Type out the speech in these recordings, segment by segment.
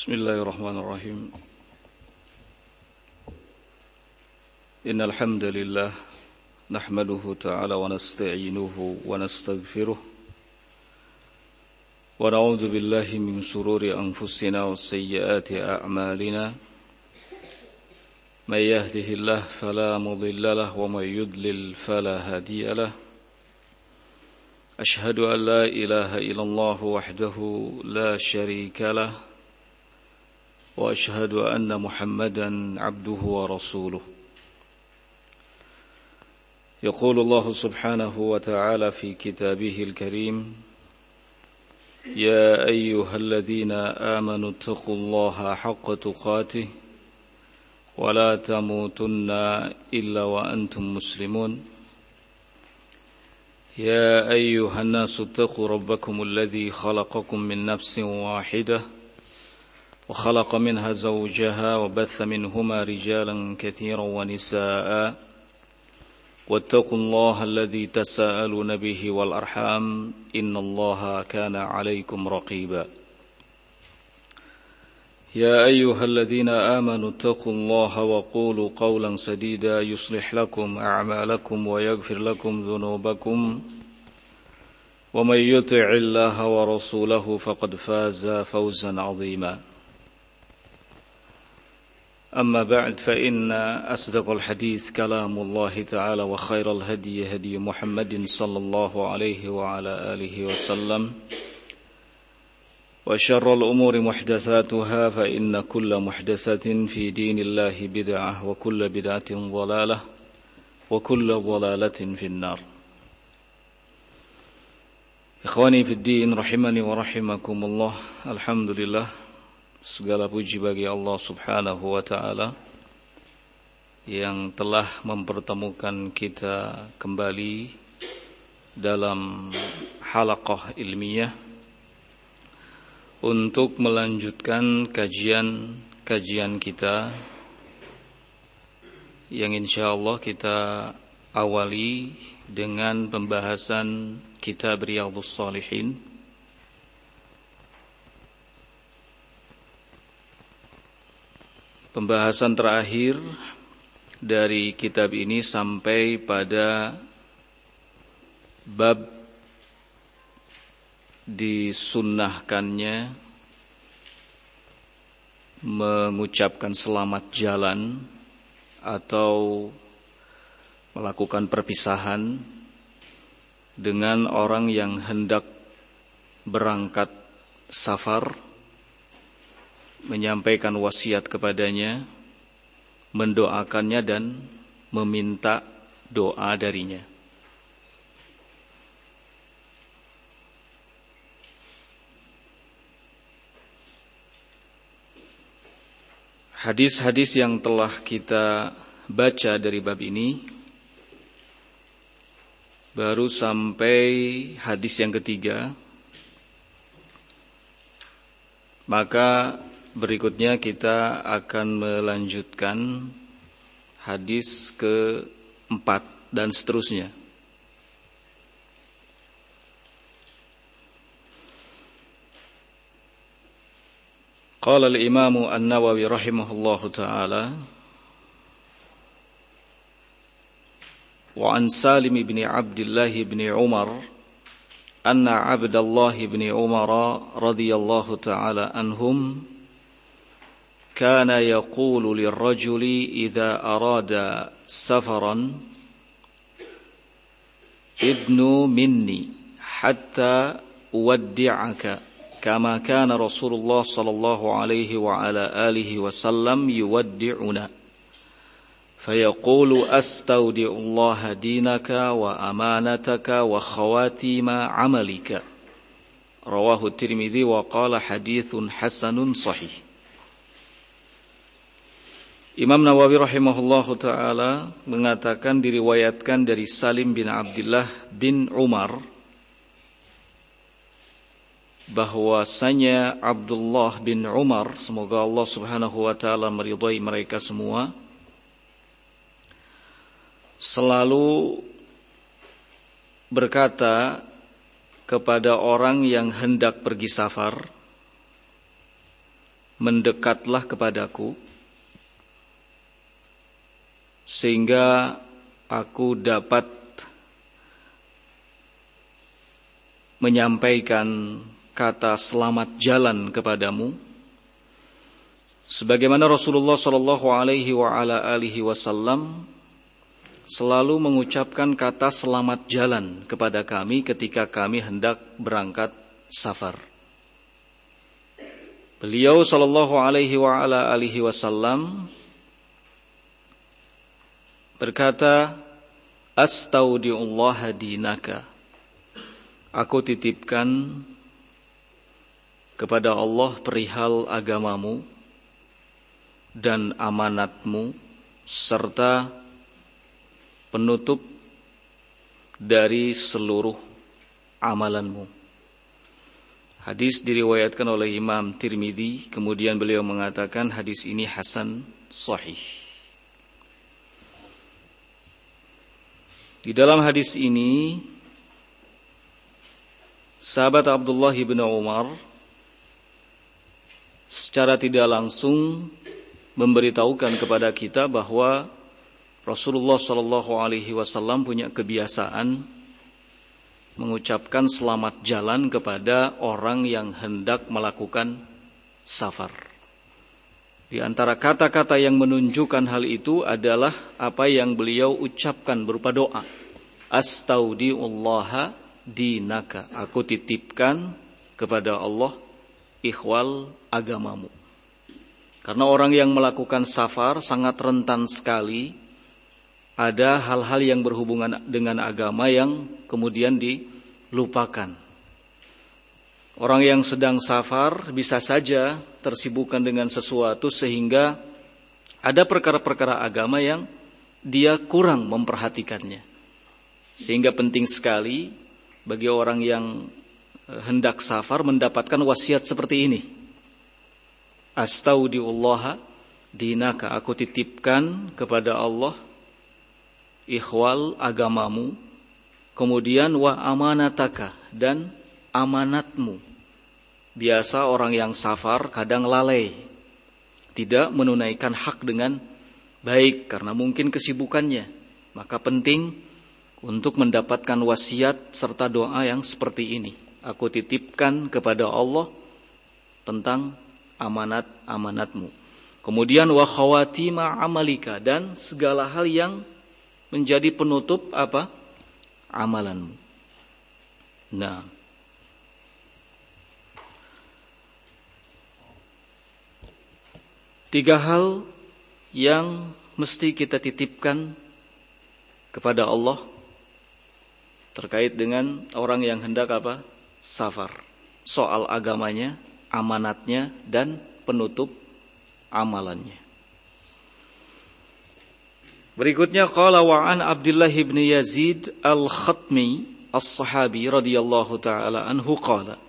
Bismillahirrahmanirrahim. Innal hamdalillah nahmaduhu ta'ala wa nasta'inuhu wa nastaghfiruh wa na'udzu billahi min shururi anfusina wa sayyiati a'malina. May yahdihillahu fala mudilla lahu wa may yudlil fala hadiya lahu. Ashhadu an la ilaha illallah wahdahu la syarika lahu wa ashhadu anna Muhammadan abduhu wa rasuluh. Yaqulu Allah subhanahu wa ta'ala fi kitabihil karim, ya ayyuhalladzina amanu taqullaha haqqa tuqatih wa la tamutunna illa wa antum muslimun. Ya ayyuhan nasu taqu rabbakumul ladzi khalaqakum min nafsin wahidah wa khalaqa minha zawjaha wa batha minhuma rijalan katsiran wa nisaa'a wattaqullaha alladzi tasaaluna bihi wal arham innallaha kana 'alaykum raqiba. Ya ayyuhalladzina amanu taqullaha wa qulu qawlan sadida yuslih lakum a'malakum wa yaghfir lakum dhunubakum wa may yuti'illaha wa rasulahu faqad faza fawzan 'azima. أما بعد فإن أصدق الحديث كلام الله تعالى وخير الهدي هدي محمد صلى الله عليه وعلى آله وسلم وشر الأمور محدثاتها فإن كل محدثة في دين الله بدعة وكل بدعة ضلالة وكل ضلالة في النار. إخواني في الدين رحمني ورحمكم الله. الحمد لله, segala puji bagi Allah subhanahu wa ta'ala yang telah mempertemukan kita kembali dalam halaqah ilmiah untuk melanjutkan kajian kita yang insyaallah kita awali dengan pembahasan kitab Riyadhus Shalihin. Pembahasan terakhir dari kitab ini sampai pada bab disunnahkannya mengucapkan selamat jalan atau melakukan perpisahan dengan orang yang hendak berangkat safar, menyampaikan wasiat kepadanya, mendoakannya dan meminta doa darinya. Hadis-hadis yang telah kita baca dari bab ini baru sampai hadis yang ketiga, maka berikutnya kita akan melanjutkan hadis ke-4 dan seterusnya. Qala al-Imam An-Nawawi rahimahullahu ta'ala wa an Salim ibn Abdullah ibn Umar anna Abdullah ibn Umar radhiyallahu ta'ala anhum كان يقول للرجل إذا أراد سفرا ادن مني حتى أودعك كما كان رسول الله صلى الله عليه وعلى آله وسلم يودعنا فيقول أستودع الله دينك وأمانتك وخواتيم عملك. رواه الترمذي وقال حديث حسن صحيح. Imam Nawawi rahimahullahu ta'ala mengatakan, diriwayatkan dari Salim bin Abdullah bin Umar bahwasanya Abdullah bin Umar, semoga Allah subhanahu wa ta'ala meridhai mereka semua, selalu berkata kepada orang yang hendak pergi safar, mendekatlah kepadaku sehingga aku dapat menyampaikan kata selamat jalan kepadamu sebagaimana Rasulullah sallallahu alaihi wasallam selalu mengucapkan kata selamat jalan kepada kami ketika kami hendak berangkat safar. Beliau sallallahu alaihi wasallam berkata, "Astaudiullah dinaka." Aku titipkan kepada Allah perihal agamamu dan amanatmu serta penutup dari seluruh amalanmu. Hadis diriwayatkan oleh Imam Tirmidzi, kemudian beliau mengatakan hadis ini hasan sahih. Di dalam hadis ini sahabat Abdullah bin Umar secara tidak langsung memberitahukan kepada kita bahwa Rasulullah sallallahu alaihi wasallam punya kebiasaan mengucapkan selamat jalan kepada orang yang hendak melakukan safar. Di antara kata-kata yang menunjukkan hal itu adalah apa yang beliau ucapkan berupa doa. Astaudiullaha dinaka. Aku titipkan kepada Allah ikhwal agamamu. Karena orang yang melakukan safar sangat rentan sekali ada hal-hal yang berhubungan dengan agama yang kemudian dilupakan. Orang yang sedang safar bisa saja tersibukkan dengan sesuatu sehingga ada perkara-perkara agama yang dia kurang memperhatikannya. Sehingga penting sekali bagi orang yang hendak safar mendapatkan wasiat seperti ini. Astaudiullaha dinaka. Aku titipkan kepada Allah ikhwal agamamu, kemudian wa amanataka, dan amanatmu. Biasa orang yang safar kadang lalai, tidak menunaikan hak dengan baik karena mungkin kesibukannya. Maka penting untuk mendapatkan wasiat serta doa yang seperti ini. Aku titipkan kepada Allah tentang amanat-amanatmu. Kemudian wa khawatima amalika, dan segala hal yang menjadi penutup apa? Amalanmu. Nah, tiga hal yang mesti kita titipkan kepada Allah terkait dengan orang yang hendak apa? Safar. Soal agamanya, amanatnya, dan penutup amalannya. Berikutnya qala wa an Abdullah bin Yazid al-Khatmi as-sahabi radhiyallahu taala anhu qala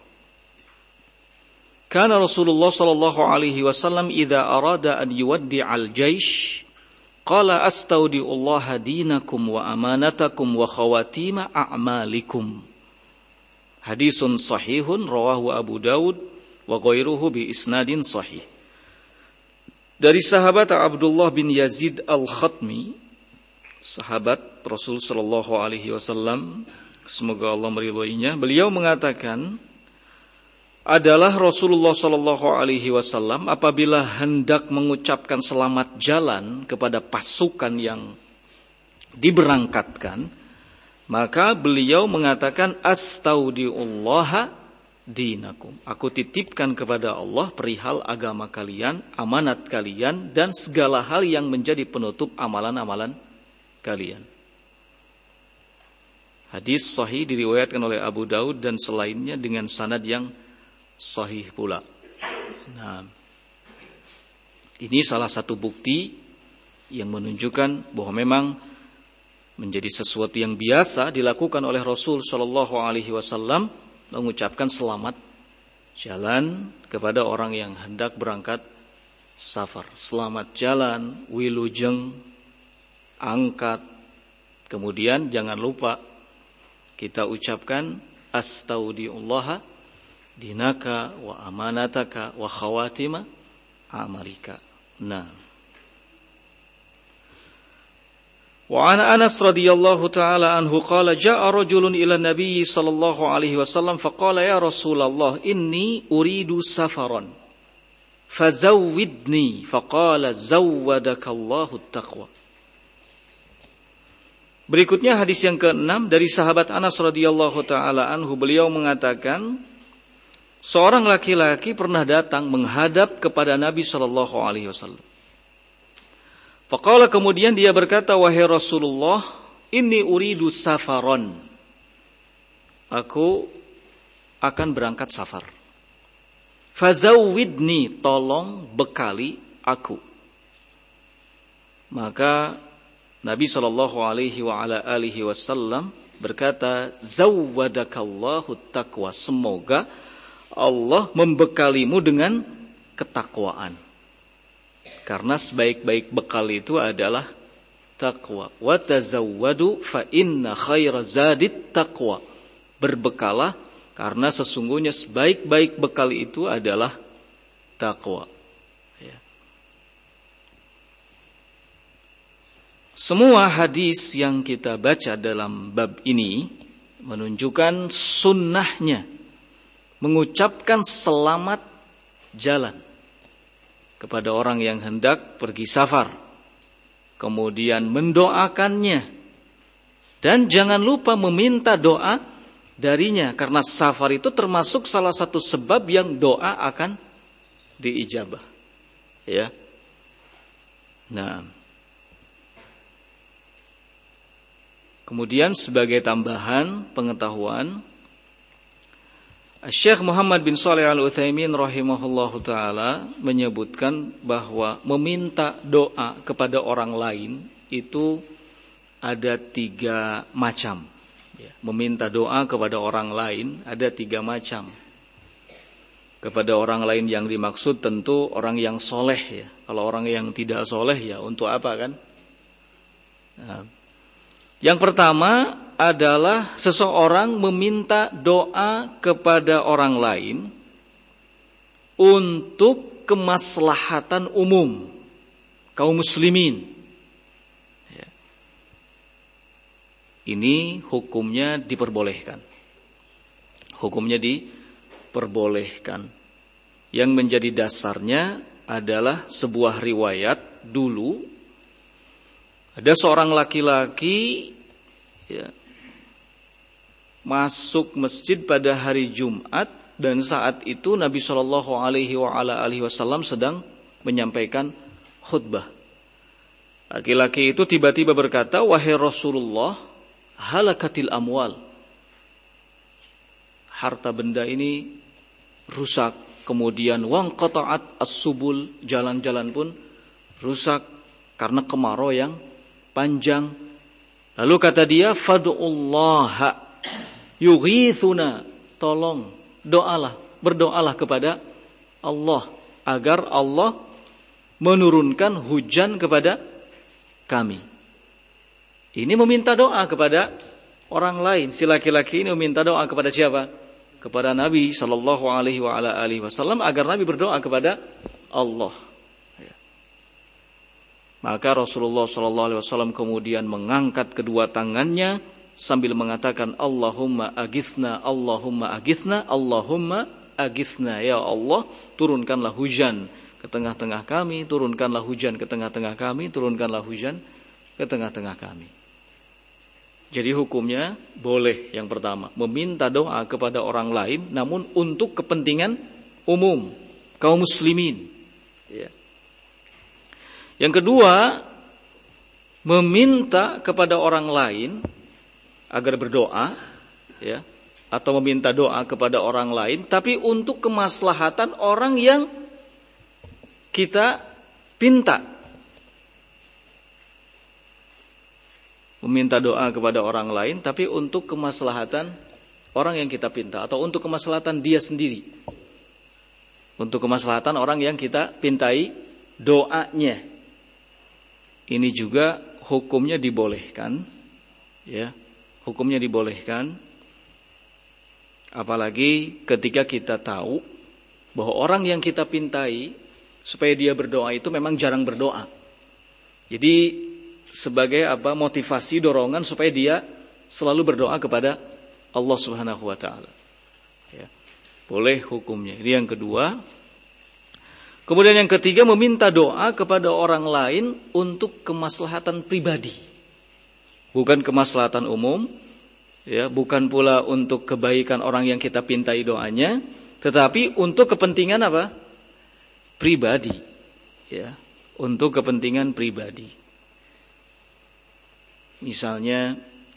kana Rasulullah sallallahu alaihi wasallam idza arada an yuwaddi'a al-jaysh qala astaudiullaha dinakum wa amanatakum wa khawatima a'malikum. Hadisun sahihun rawahu Abu Daud wa ghairuhu bi isnadin sahih. Dari sahabat Abdullah bin Yazid al-Khatmi, sahabat Rasul sallallahu alaihi wasallam, semoga Allah meridhoinya, beliau mengatakan, adalah Rasulullah sallallahu alaihi wasallam apabila hendak mengucapkan selamat jalan kepada pasukan yang diberangkatkan, maka beliau mengatakan astaudiullaha dinakum. Aku titipkan kepada Allah perihal agama kalian, amanat kalian, dan segala hal yang menjadi penutup amalan-amalan kalian. Hadis sahih diriwayatkan oleh Abu Daud dan selainnya dengan sanad yang sahih pula. Nah, ini salah satu bukti yang menunjukkan bahwa memang menjadi sesuatu yang biasa dilakukan oleh Rasul sallallahu alaihi wasallam mengucapkan selamat jalan kepada orang yang hendak berangkat safar. Selamat jalan, wilujeng, angkat. Kemudian jangan lupa kita ucapkan astaudiullaha dinaka wa amanataka wa khawatima amalika. Nah. Wa an Anas radhiyallahu ta'ala anhu qala jaa'a rajulun ila Nabi sallallahu alaihi wasallam faqala ya Rasulullah inni uridu safaran fazawwidni faqala zawwadakallahu at-taqwa. Berikutnya hadis yang ke-6 dari sahabat Anas radhiyallahu ta'ala anhu, beliau mengatakan seorang laki-laki pernah datang menghadap kepada Nabi sallallahu alaihi wasallam. Faqala, kemudian dia berkata, wahai Rasulullah, inni uridu safaron. Aku akan berangkat safar. Fazawwidni, tolong bekali aku. Maka Nabi sallallahu alaihi wa ala alihi wasallam berkata, zawwadakallahu taqwa. Semoga Allah membekalimu dengan ketakwaan. Karena sebaik-baik bekal itu adalah taqwa. Wa tazawwadu fa inna khaira zadit taqwa. Berbekalah karena sesungguhnya sebaik-baik bekal itu adalah taqwa. Ya. Semua hadis yang kita baca dalam bab ini menunjukkan sunnahnya mengucapkan selamat jalan kepada orang yang hendak pergi safar, kemudian mendoakannya, dan jangan lupa meminta doa darinya, karena safar itu termasuk salah satu sebab yang doa akan diijabah. Ya. Nah, kemudian sebagai tambahan pengetahuan, Syekh Muhammad bin Shalih Al-Utsaimin rahimahullahu taala menyebutkan bahwa meminta doa kepada orang lain itu ada 3 macam. Meminta doa kepada orang lain ada 3 macam. Kepada orang lain yang dimaksud tentu orang yang soleh ya. Kalau orang yang tidak soleh ya untuk apa kan? Nah, yang pertama adalah seseorang meminta doa kepada orang lain untuk kemaslahatan umum kaum muslimin. Ya. Ini hukumnya diperbolehkan. Hukumnya diperbolehkan. Yang menjadi dasarnya adalah sebuah riwayat dulu. Ada seorang laki-laki ya, masuk masjid pada hari Jumat, dan saat itu Nabi Shallallahu Alaihi Wasallam sedang menyampaikan khutbah. Laki-laki itu tiba-tiba berkata, wahai Rasulullah, halakatil amwal. Harta benda ini rusak. Kemudian wangqata'at as-subul, jalan-jalan pun rusak karena kemarau yang panjang. Lalu kata dia, fad'ullaha yughithuna, tolong berdoalah kepada Allah agar Allah menurunkan hujan kepada kami. Ini meminta doa kepada orang lain. Si laki-laki ini meminta doa kepada siapa? Kepada Nabi sallallahu alaihi wasallam agar Nabi berdoa kepada Allah. Maka Rasulullah sallallahu alaihi wasallam kemudian mengangkat kedua tangannya sambil mengatakan, Allahumma aghithna, Allahumma aghithna, Allahumma aghithna. Ya Allah, turunkanlah hujan ke tengah-tengah kami, turunkanlah hujan ke tengah-tengah kami, turunkanlah hujan ke tengah-tengah kami. Jadi hukumnya boleh yang pertama, meminta doa kepada orang lain namun untuk kepentingan umum kaum muslimin. Ya. Yang kedua, meminta kepada orang lain agar berdoa, ya, atau meminta doa kepada orang lain, tapi untuk kemaslahatan orang yang kita pinta. Meminta doa kepada orang lain, tapi untuk kemaslahatan orang yang kita pinta, atau untuk kemaslahatan dia sendiri, untuk kemaslahatan orang yang kita pintai doanya. Ini juga hukumnya dibolehkan, ya, hukumnya dibolehkan. Apalagi ketika kita tahu bahwa orang yang kita pintai supaya dia berdoa itu memang jarang berdoa. Jadi sebagai motivasi, dorongan supaya dia selalu berdoa kepada Allah Subhanahu wa taala. Ya. Boleh hukumnya. Ini yang kedua. Kemudian yang ketiga, meminta doa kepada orang lain untuk kemaslahatan pribadi. Bukan kemaslahatan umum, ya, bukan pula untuk kebaikan orang yang kita pintai doanya, tetapi untuk kepentingan pribadi, ya, untuk kepentingan pribadi. Misalnya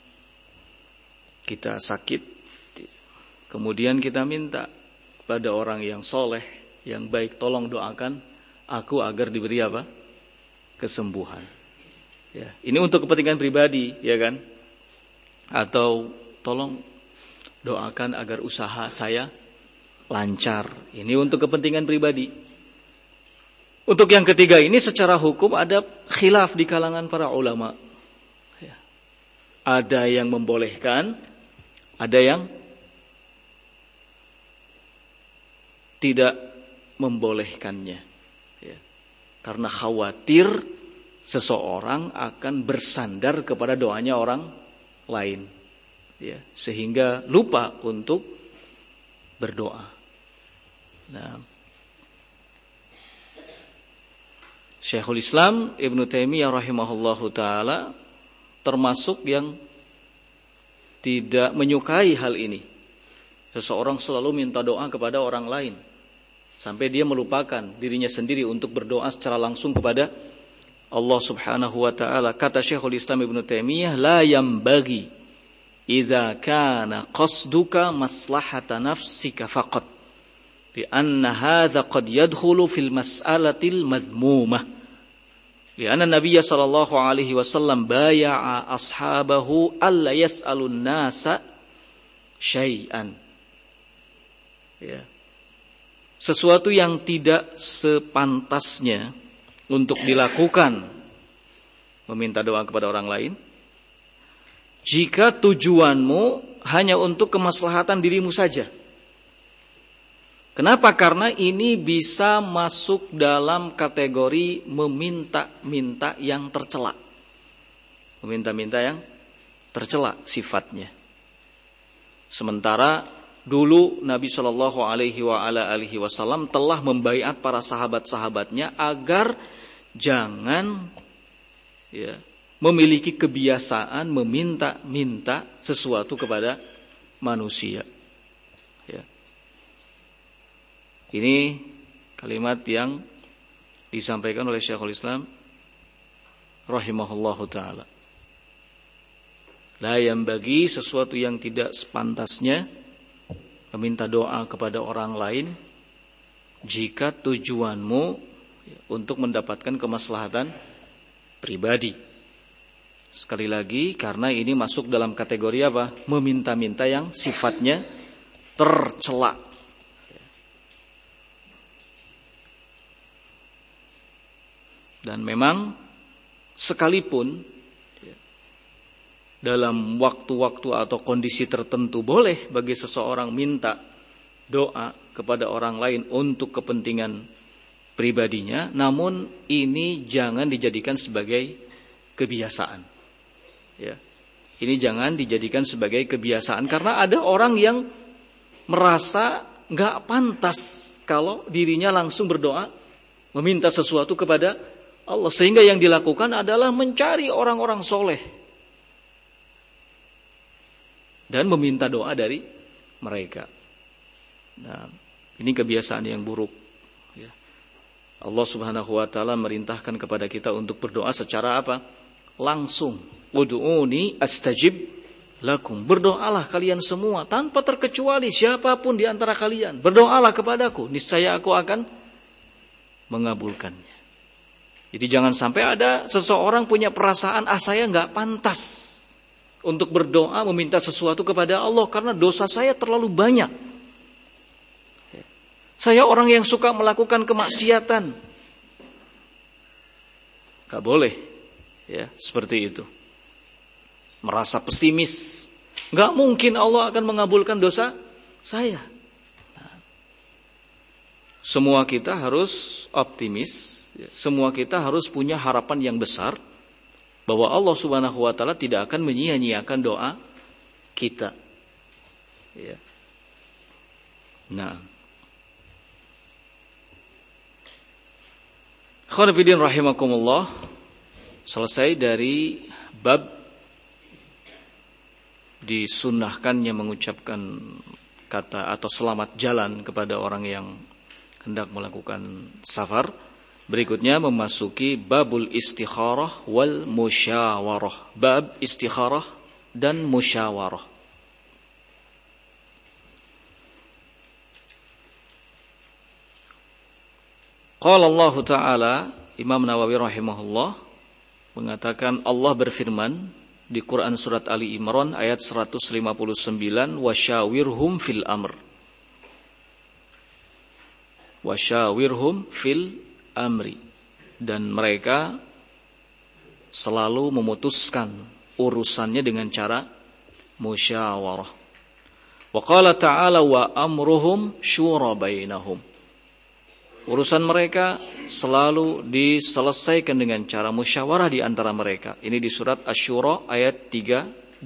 kita sakit, kemudian kita minta pada orang yang soleh, yang baik, tolong doakan aku agar diberi kesembuhan. Ya, ini untuk kepentingan pribadi, ya kan? Atau tolong doakan agar usaha saya lancar. Ini untuk kepentingan pribadi. Untuk yang ketiga ini secara hukum ada khilaf di kalangan para ulama. Ya. Ada yang membolehkan, ada yang tidak membolehkannya. Ya. Karena khawatir seseorang akan bersandar kepada doanya orang lain, ya, sehingga lupa untuk berdoa. Nah, Syekhul Islam Ibnu Taimiyah rahimahullahu taala termasuk yang tidak menyukai hal ini. Seseorang selalu minta doa kepada orang lain sampai dia melupakan dirinya sendiri untuk berdoa secara langsung kepada Allah Subhanahu wa taala. Kata Syekhul Islam Ibnu Taimiyah, la yambaghi idza kana qasduka maslahata nafsika faqat, li anna hadza qad yadkhulu fil mas'alatil madhmumah. Li anna Nabiy sallallahu alaihi wasallam baya'a ashabahu alla yas'alun nasa syai'an. Ya. Sesuatu yang tidak sepantasnya untuk dilakukan, meminta doa kepada orang lain, jika tujuanmu hanya untuk kemaslahatan dirimu saja. Kenapa? Karena ini bisa masuk dalam kategori meminta-minta yang tercela. Meminta-minta yang tercela sifatnya. Sementara dulu Nabi Shallallahu Alaihi Wasallam telah membaiat para sahabat-sahabatnya agar jangan, ya, memiliki kebiasaan meminta-minta sesuatu kepada manusia. Ya. Ini kalimat yang disampaikan oleh Syekhul Islam rahimahullahu taala. La yambagi, sesuatu yang tidak sepantasnya meminta doa kepada orang lain jika tujuanmu untuk mendapatkan kemaslahatan pribadi. Sekali lagi, karena ini masuk dalam kategori meminta-minta yang sifatnya tercela. Dan memang sekalipun dalam waktu-waktu atau kondisi tertentu boleh bagi seseorang minta doa kepada orang lain untuk kepentingan pribadinya, namun ini jangan dijadikan sebagai kebiasaan. Ya. Ini jangan dijadikan sebagai kebiasaan, karena ada orang yang merasa nggak pantas kalau dirinya langsung berdoa meminta sesuatu kepada Allah, sehingga yang dilakukan adalah mencari orang-orang soleh dan meminta doa dari mereka. Nah, ini kebiasaan yang buruk. Ya. Allah Subhanahu wa taala merintahkan kepada kita untuk berdoa secara langsung. Ud'uni astajib lakum. Berdoalah kalian semua tanpa terkecuali, siapapun di antara kalian. Berdoalah kepadaku, niscaya aku akan mengabulkannya. Jadi jangan sampai ada seseorang punya perasaan, saya enggak pantas untuk berdoa meminta sesuatu kepada Allah karena dosa saya terlalu banyak. Saya orang yang suka melakukan kemaksiatan. Gak boleh, ya, seperti itu. Merasa pesimis. Gak mungkin Allah akan mengabulkan dosa saya. Nah, Semua kita harus optimis, semua kita harus punya harapan yang besar bahwa Allah Subhanahu wa taala tidak akan menyia-nyiakan doa kita. Ya. Nah, khonifidin rahimakumullah, selesai dari bab disunnahkannya mengucapkan kata atau selamat jalan kepada orang yang hendak melakukan safar. Berikutnya memasuki babul istikharah wal musyawarah. Bab istikharah dan musyawarah. Qala Allah Ta'ala, Imam Nawawi rahimahullah mengatakan, Allah berfirman di Quran surat Ali Imran ayat 159, wasyawirhum fil amr. Wasyawirhum fil amri, dan mereka selalu memutuskan urusannya dengan cara musyawarah. Wa qala ta'ala wa amruhum syura bainahum. Urusan mereka selalu diselesaikan dengan cara musyawarah di antara mereka. Ini di surat Asy-Syura ayat 38.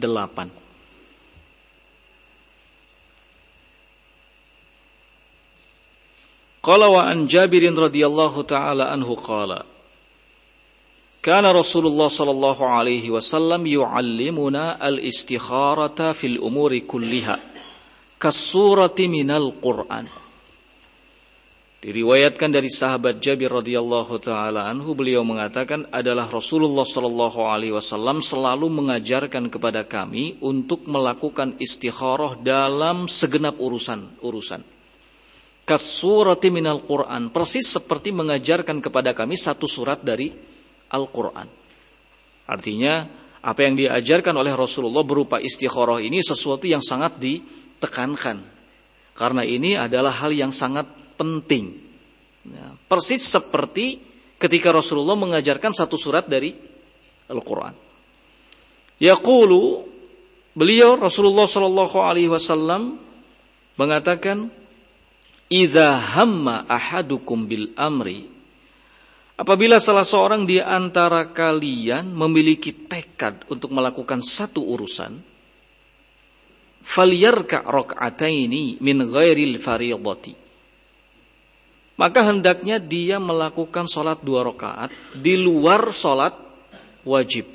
Qala wa an Jabirin radhiyallahu ta'ala anhu qala, kana Rasulullah sallallahu alaihi wasallam yu'allimuna al-istikharata fil umuri kulliha kas-surati minal Qur'an. Diriwayatkan dari sahabat Jabir radhiyallahu taala anhu, beliau mengatakan adalah Rasulullah sallallahu alaihi wasallam selalu mengajarkan kepada kami untuk melakukan istikharah dalam segenap urusan. Kasurati minal Qur'an, persis seperti mengajarkan kepada kami satu surat dari Al-Qur'an. Artinya apa yang diajarkan oleh Rasulullah berupa istikharah ini sesuatu yang sangat ditekankan, karena ini adalah hal yang sangat penting. Nah, persis seperti ketika Rasulullah mengajarkan satu surat dari Al-Quran. Yaqulu, beliau Rasulullah sallallahu alaihi wasallam mengatakan, idza hamma ahadukum bil amri, apabila salah seorang di antara kalian memiliki tekad untuk melakukan satu urusan, falyarka' rak'ataini min ghairil fardhati, maka hendaknya dia melakukan sholat 2 rakaat di luar sholat wajib.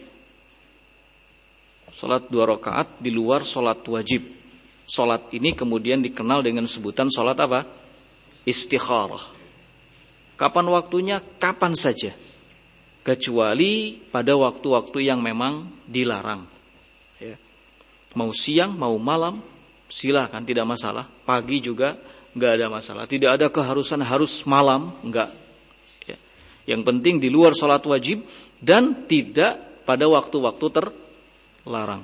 Sholat 2 rakaat di luar sholat wajib. Sholat ini kemudian dikenal dengan sebutan sholat apa? Istikharah. Kapan waktunya? Kapan saja. Kecuali pada waktu-waktu yang memang dilarang. Ya. Mau siang, mau malam, silakan, tidak masalah. Pagi juga nggak ada masalah. Tidak ada keharusan harus malam, nggak. Ya. Yang penting di luar sholat wajib dan tidak pada waktu-waktu terlarang.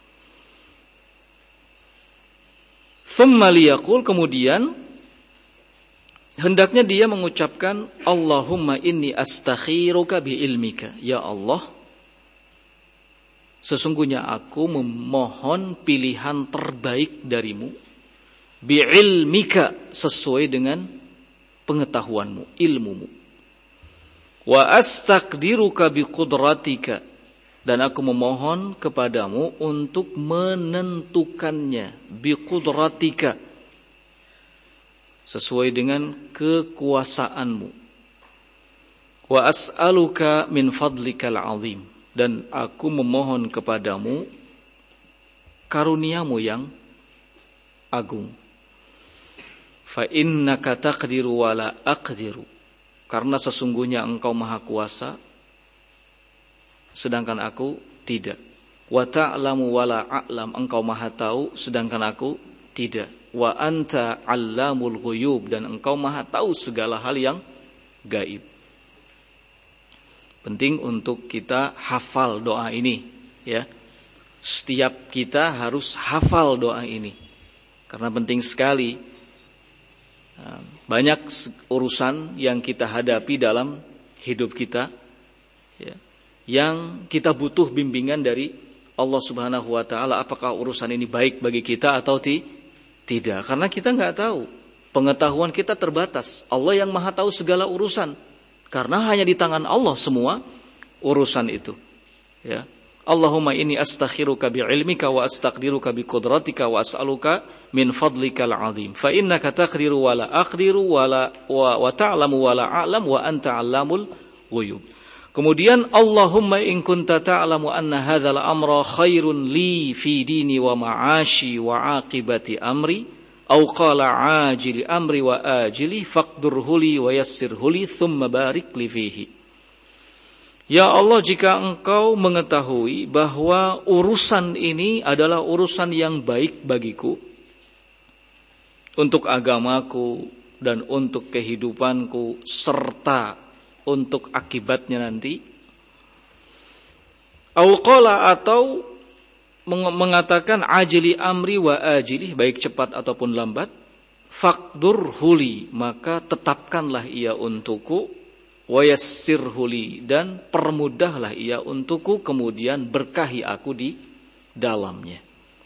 Thumma liyaqul, kemudian hendaknya dia mengucapkan, Allahumma inni astakhiruka bi ilmika. Ya Allah, sesungguhnya aku memohon pilihan terbaik darimu, bi'ilmika, sesuai dengan pengetahuanmu, ilmumu. Wa astaqdiruka biqudratika, dan aku memohon kepadamu untuk menentukannya, biqudratika, sesuai dengan kekuasaanmu. Wa as'aluka min fadlikal azim, dan aku memohon kepadamu karuniamu yang agung. Fa innaka taqdiru wa la aqdiru, karena sesungguhnya engkau maha kuasa sedangkan aku tidak. Wa ta'lamu wa la a'lam, engkau maha tahu sedangkan aku tidak. Wa anta 'allamul ghuyub, dan engkau maha tahu segala hal yang gaib. Penting untuk kita hafal doa ini, ya. Setiap kita harus hafal doa ini karena penting sekali. Banyak urusan yang kita hadapi dalam hidup kita, ya, yang kita butuh bimbingan dari Allah Subhanahu wa taala, apakah urusan ini baik bagi kita atau tidak, karena kita nggak tahu. Pengetahuan kita terbatas. Allah yang Maha tahu segala urusan. Karena hanya di tangan Allah semua urusan itu. Ya. Allahumma inni astakhiruka bi'ilmika wa astaqdiruka biqudratika wa as'aluka min fadlikal azim. Fa innaka taqdiru wa la aqdiru wa ta'lamu wa la a'lam wa anta 'allamul ghuyub. Kemudian Allahumma in kunta ta'lamu anna hadzal amra khairun li fi dini wa ma'ashi wa 'aqibati amri aw qala 'ajili amri wa ajili faqdurhu li wa yassirhu li thumma barik li fihi. Ya Allah, jika Engkau mengetahui bahwa urusan ini adalah urusan yang baik bagiku, untuk agamaku dan untuk kehidupanku, serta untuk akibatnya nanti. Auqala, atau mengatakan ajili amri wa ajili, baik cepat ataupun lambat. Faqdur huli, maka tetapkanlah ia untukku. Wa yassir huli, dan permudahlah ia untukku, kemudian berkahi aku di dalamnya.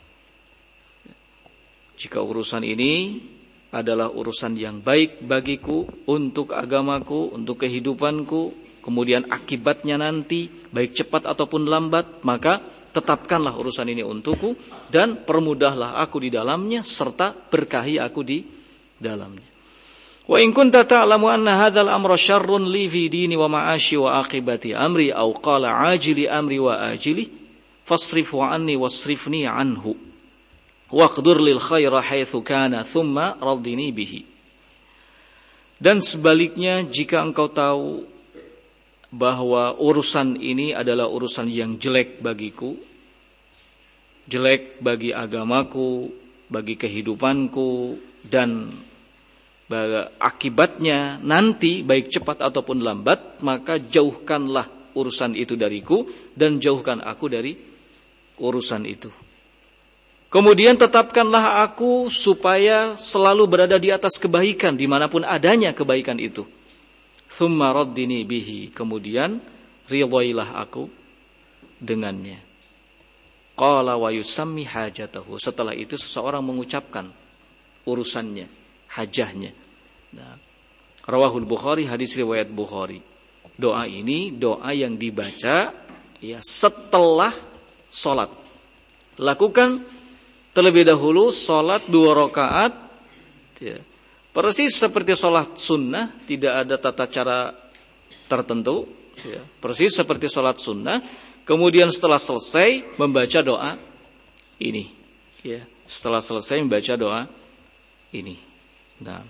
Jika urusan ini adalah urusan yang baik bagiku, untuk agamaku, untuk kehidupanku, kemudian akibatnya nanti baik cepat ataupun lambat, maka tetapkanlah urusan ini untukku dan permudahlah aku di dalamnya, serta berkahi aku di dalamnya. Wa in kunta ta'lamu anna hadzal amra syarrun li fi dini wa ma'ashi wa aqibati amri aw qala ajili amri wa ajili fasrifhu anni wasrifni anhu waqdur lil khaira haitsu kana thumma radini bihi. Dan sebaliknya, jika engkau tahu bahwa urusan ini adalah urusan yang jelek bagiku, jelek bagi agamaku, bagi kehidupanku, dan akibatnya nanti baik cepat ataupun lambat, maka jauhkanlah urusan itu dariku dan jauhkan aku dari urusan itu. Kemudian tetapkanlah aku supaya selalu berada di atas kebaikan dimanapun adanya kebaikan itu. Tsumma raddini bihi, kemudian ridhoilah aku dengannya. Qala wa yusammi hajatahu, setelah itu seseorang mengucapkan urusannya, hajahnya. Nah, Rawahul Bukhari, hadis riwayat Bukhari. Doa ini doa yang dibaca ya setelah salat. Lakukan terlebih dahulu salat 2 rakaat ya. Persis seperti salat sunnah, tidak ada tata cara tertentu ya. Persis seperti salat sunnah. Kemudian setelah selesai membaca doa ini ya. Setelah selesai membaca doa ini. Nah,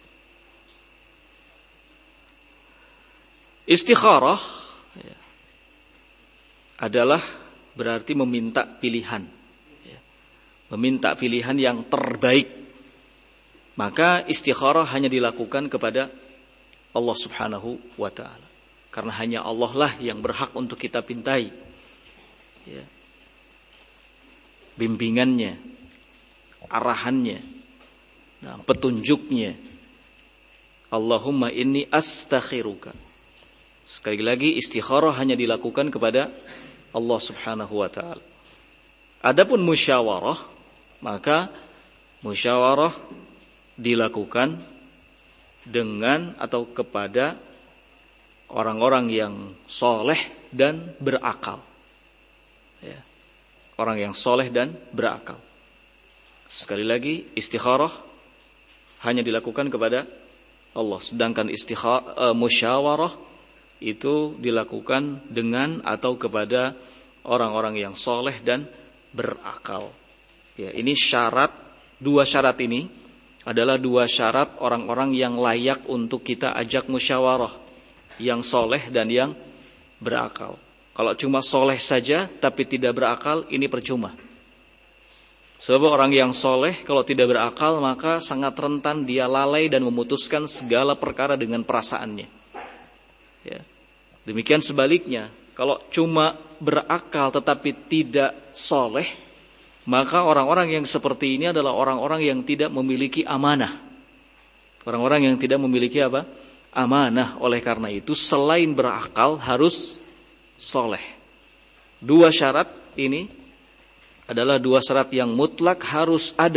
istikharah ya, adalah berarti meminta pilihan ya, meminta pilihan yang terbaik. Maka istikharah hanya dilakukan kepada Allah Subhanahu wa ta'ala, karena hanya Allah lah yang berhak untuk kita pintai ya, bimbingannya, arahannya, nah, petunjuknya. Allahumma inni astakhiruka. Sekali lagi, istikharah hanya dilakukan kepada Allah Subhanahu wa ta'ala. Adapun musyawarah, maka musyawarah dilakukan dengan atau kepada orang-orang yang soleh dan berakal ya. Orang yang soleh dan berakal. Sekali lagi, istikharah hanya dilakukan kepada Allah. Sedangkan musyawarah itu dilakukan dengan atau kepada orang-orang yang soleh dan berakal. Ya, ini syarat, 2 syarat ini adalah 2 syarat orang-orang yang layak untuk kita ajak musyawarah, yang soleh dan yang berakal. Kalau cuma soleh saja tapi tidak berakal, ini percuma. Sebab orang yang soleh kalau tidak berakal maka sangat rentan dia lalai dan memutuskan segala perkara dengan perasaannya. Ya. Demikian sebaliknya, kalau cuma berakal tetapi tidak soleh, maka orang-orang yang seperti ini adalah orang-orang yang tidak memiliki amanah. Orang-orang yang tidak memiliki apa? Amanah. Oleh karena itu selain berakal harus soleh. 2 syarat ini adalah 2 syarat yang mutlak harus ada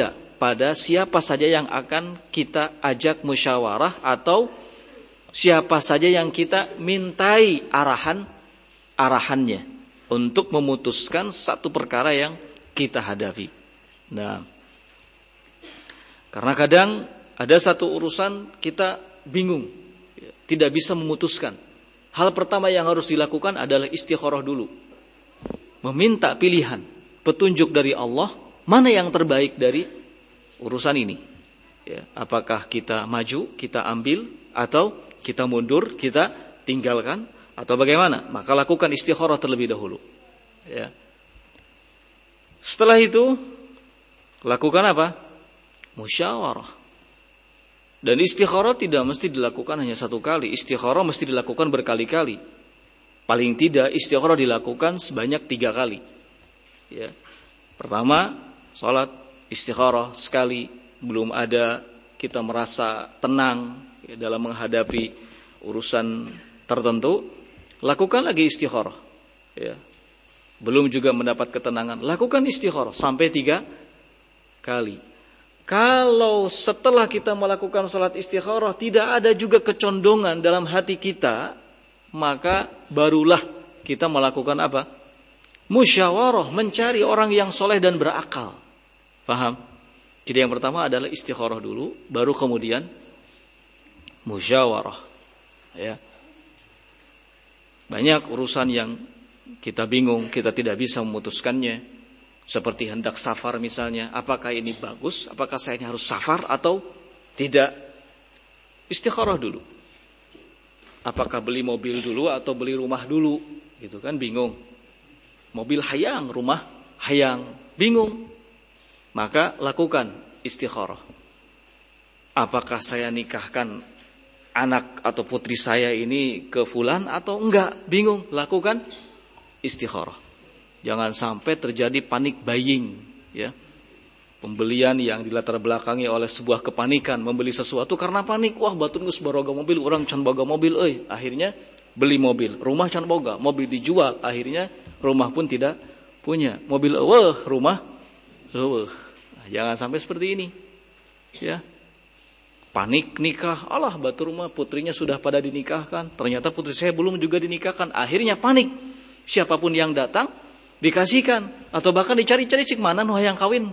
pada siapa saja yang akan kita ajak musyawarah atau siapa saja yang kita mintai arahannya untuk memutuskan satu perkara yang kita hadapi. Nah, karena kadang ada satu urusan kita bingung, tidak bisa memutuskan. Hal pertama yang harus dilakukan adalah istikharah dulu. Meminta pilihan, petunjuk dari Allah, mana yang terbaik dari urusan ini. Ya, apakah kita maju, kita ambil, atau kita mundur, kita tinggalkan, atau bagaimana? Maka lakukan istikharah terlebih dahulu. Ya. Setelah itu, lakukan apa? Musyawarah. Dan istikharah tidak mesti dilakukan hanya satu kali. Istikharah mesti dilakukan berkali-kali. Paling tidak istikharah dilakukan sebanyak 3 kali. Ya. Pertama, salat istikharah sekali. Belum ada kita merasa tenang ya, dalam menghadapi urusan tertentu. Lakukan lagi istikharah. Ya. Belum juga mendapat ketenangan. Lakukan istikharah sampai 3 kali. Kalau setelah kita melakukan sholat istikharah tidak ada juga kecondongan dalam hati kita, maka barulah kita melakukan apa? Musyawarah, mencari orang yang soleh dan berakal. Paham? Jadi yang pertama adalah istikharah dulu, baru kemudian musyawarah. Ya. Banyak urusan yang kita bingung, kita tidak bisa memutuskannya. Seperti hendak safar misalnya, apakah ini bagus, apakah saya ini harus safar atau tidak? Istikharah dulu. Apakah beli mobil dulu atau beli rumah dulu? Gitu kan, bingung. Mobil hayang, rumah hayang, bingung. Maka lakukan istikharah. Apakah saya nikahkan anak atau putri saya ini ke fulan atau enggak? Bingung, lakukan istikharah. Jangan sampai terjadi panik buying, ya. Pembelian yang dilatar belakangi oleh sebuah kepanikan, membeli sesuatu karena panik. Wah, batun geus boga mobil, orang can boga mobil euy. Akhirnya beli mobil, rumah can boga, mobil dijual, akhirnya rumah pun tidak punya. Mobil eueuh, rumah eueuh. Nah, jangan sampai seperti ini. Ya. Panik nikah, alah batur mah putrinya sudah pada dinikahkan, ternyata putri saya belum juga dinikahkan. Akhirnya panik. Siapapun yang datang dikasihkan atau bahkan dicari-cari cik mana nu hayang kawin.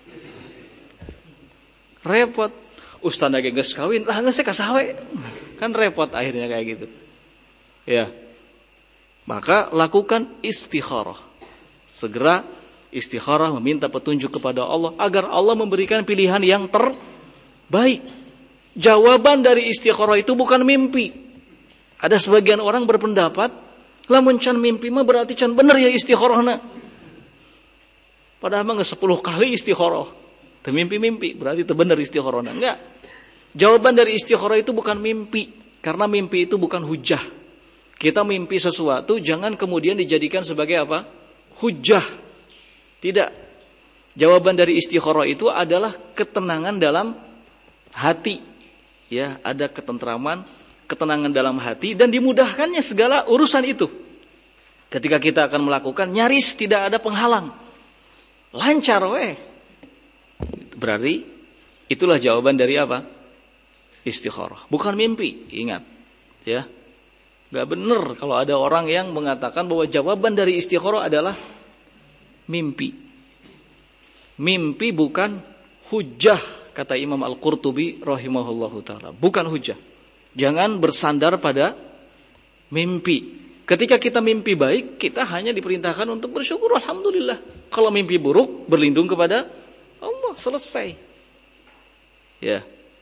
Repot. Ustaz lagi geus kawin, lah geus kasawe. Kan repot akhirnya kayak gitu. Ya. Maka lakukan istikharah. Segera istikharah meminta petunjuk kepada Allah agar Allah memberikan pilihan yang terbaik. Jawaban dari istikharah itu bukan mimpi. Ada sebagian orang berpendapat lamun can mimpi mah berarti can bener ya istikharahna. Padahal mah 10 kali istikharah. Teu mimpi-mimpi berarti teu bener istikharahna. Enggak. Jawaban dari istikharah itu bukan mimpi, karena mimpi itu bukan hujah. Kita mimpi sesuatu jangan kemudian dijadikan sebagai apa? Hujah. Tidak. Jawaban dari istikharah itu adalah ketenangan dalam hati. Ya, ada ketentraman, ketenangan dalam hati dan dimudahkannya segala urusan itu. Ketika kita akan melakukan nyaris tidak ada penghalang. Lancar weh. Berarti itulah jawaban dari apa? Istikharah. Bukan mimpi, ingat. Ya. Gak benar kalau ada orang yang mengatakan bahwa jawaban dari istikharah adalah mimpi. Mimpi bukan hujah, kata Imam Al-Qurtubi rahimahullahu taala. Bukan hujah. Jangan bersandar pada mimpi. Ketika kita mimpi baik, kita hanya diperintahkan untuk bersyukur. Alhamdulillah. Kalau mimpi buruk, berlindung kepada Allah. Selesai. Ya.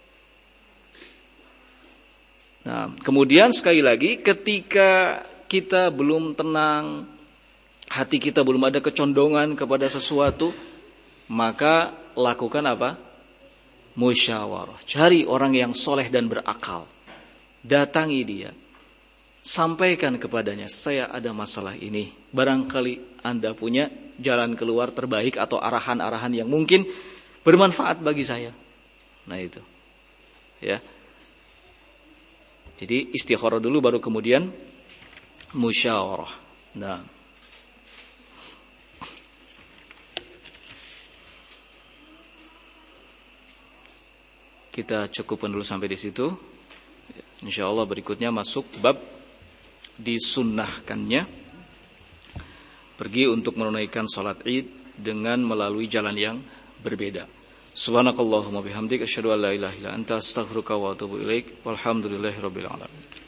Nah, kemudian sekali lagi, ketika kita belum tenang, hati kita belum ada kecondongan kepada sesuatu, maka lakukan apa? Musyawarah. Cari orang yang soleh dan berakal. Datangi dia, sampaikan kepadanya, saya ada masalah ini. Barangkali Anda punya jalan keluar terbaik atau arahan-arahan yang mungkin bermanfaat bagi saya. Nah itu, ya. Jadi istikharah dulu, baru kemudian musyawarah. Nah, kita cukupkan dulu sampai di situ. Insyaallah berikutnya masuk bab disunnahkannya pergi untuk menunaikan salat Id dengan melalui jalan yang berbeda. Subhanakallahumma bihamdika asyhadu an la ilaha illa anta astaghfiruka wa atubu ilaik. Walhamdulillahirabbil alamin.